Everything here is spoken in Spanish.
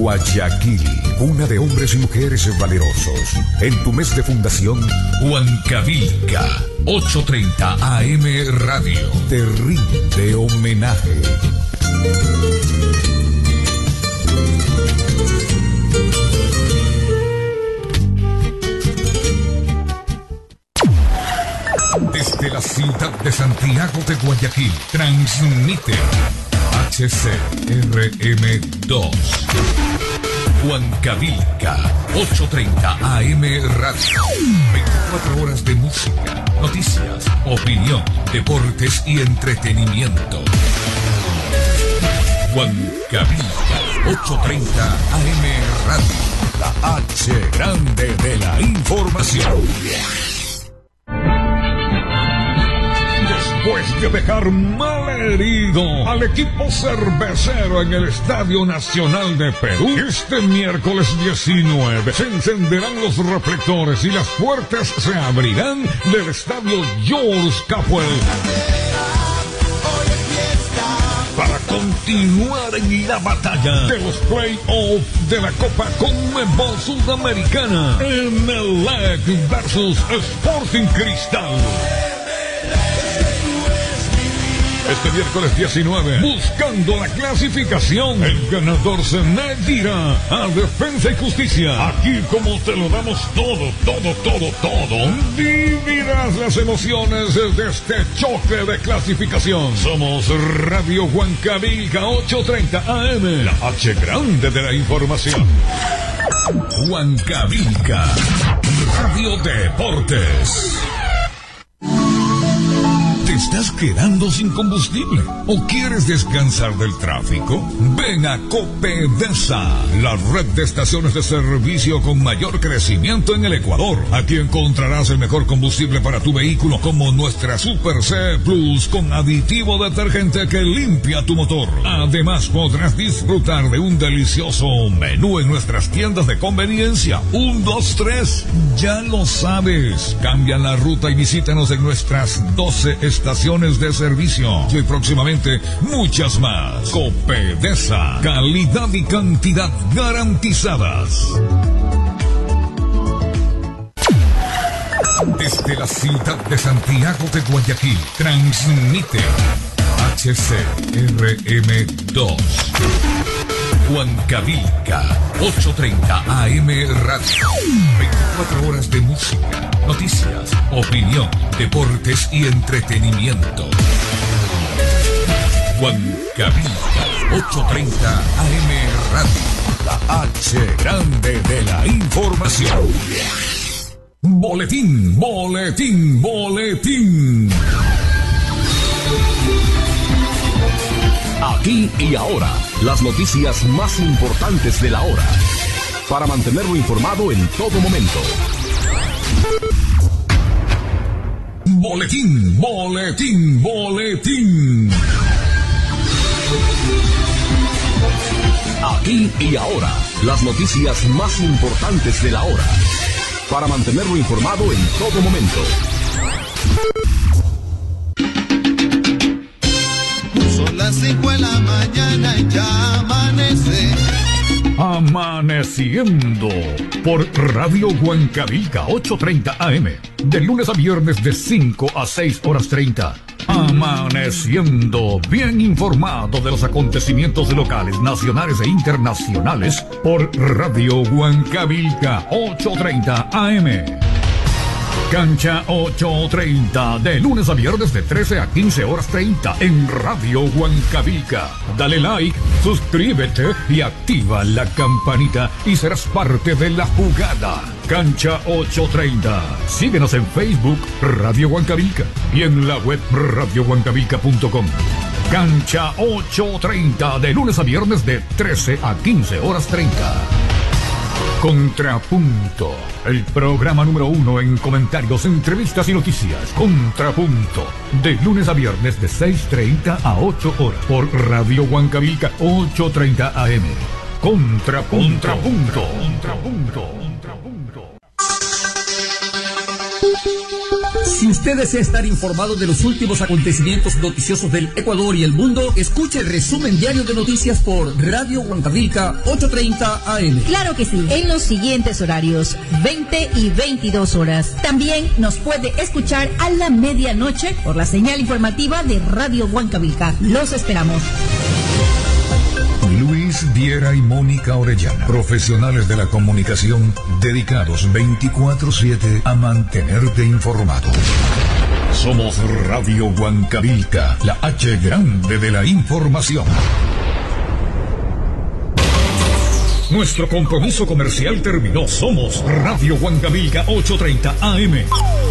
Guayaquil, cuna de hombres y mujeres valerosos. En tu mes de fundación, Huancavilca, 8:30 AM Radio, te rinde homenaje. Desde la ciudad de Santiago de Guayaquil, transmite HCRM2. Huancavilca, 8:30 AM Radio. 24 horas de música, noticias, opinión, deportes y entretenimiento. Huancavilca, 8:30 AM Radio. La H grande de la información. Después de dejar malherido al equipo cervecero en el Estadio Nacional de Perú, este miércoles 19 se encenderán los reflectores y las puertas se abrirán del Estadio George Capwell para continuar en la batalla de los play-offs de la Copa Conmebol Sudamericana. Emelec versus Sporting Cristal. Este miércoles 19, buscando la clasificación, el ganador se medirá a Defensa y Justicia. Aquí, como te lo damos todo, vivirás las emociones de este choque de clasificación. Somos Radio Huancavilca, 8:30 AM, la H grande de la información. Huancavilca, Radio Deportes. ¿Te estás quedando sin combustible o quieres descansar del tráfico? Ven a Copedesa, la red de estaciones de servicio con mayor crecimiento en el Ecuador. Aquí encontrarás el mejor combustible para tu vehículo, como nuestra Super C Plus con aditivo detergente que limpia tu motor. Además, podrás disfrutar de un delicioso menú en nuestras tiendas de conveniencia. 1, 2, 3, ya lo sabes. Cambia la ruta y visítanos en nuestras 12 estaciones de servicio y próximamente muchas más. Copedesa, calidad y cantidad garantizadas. Desde la ciudad de Santiago de Guayaquil, transmite HCRM2. Huancavilca, 8:30 AM Radio. 24 horas de música, noticias, opinión, deportes y entretenimiento. Huancavilca, 8:30 AM Radio. La H grande de la información. Boletín. Aquí y ahora, las noticias más importantes de la hora, para mantenerlo informado en todo momento. Boletín. Aquí y ahora, las noticias más importantes de la hora, para mantenerlo informado en todo momento. Son las 5 de la mañana y ya amanece. Amaneciendo por Radio Huancavilca, 8:30 AM, de lunes a viernes de 5 a 6:30. Amaneciendo bien informado de los acontecimientos locales, nacionales e internacionales por Radio Huancavilca, 8:30 AM. Cancha 8:30, de lunes a viernes de 13 a 15:30 en Radio Huancavilca. Dale like, suscríbete y activa la campanita y serás parte de la jugada. Cancha 8:30. Síguenos en Facebook Radio Huancavilca y en la web radiohuancavilca.com. Cancha 8:30, de lunes a viernes de 13 a 15:30. Contrapunto, el programa número 1 en comentarios, entrevistas y noticias. Contrapunto, de lunes a viernes de 6:30 a 8 horas por Radio Huancavilca, 8:30 AM. Contrapunto. Si usted desea estar informado de los últimos acontecimientos noticiosos del Ecuador y el mundo, escuche el resumen diario de noticias por Radio Huancavilca 8:30 AM. Claro que sí, en los siguientes horarios, 20 y 22 horas. También nos puede escuchar a la medianoche por la señal informativa de Radio Huancavilca. Los esperamos. Luis Viera y Mónica Orellana, profesionales de la comunicación dedicados 24/7 a mantenerte informado. Somos Radio Huancavilca, la H grande de la información. Nuestro compromiso comercial terminó. Somos Radio Huancavilca 8:30 AM.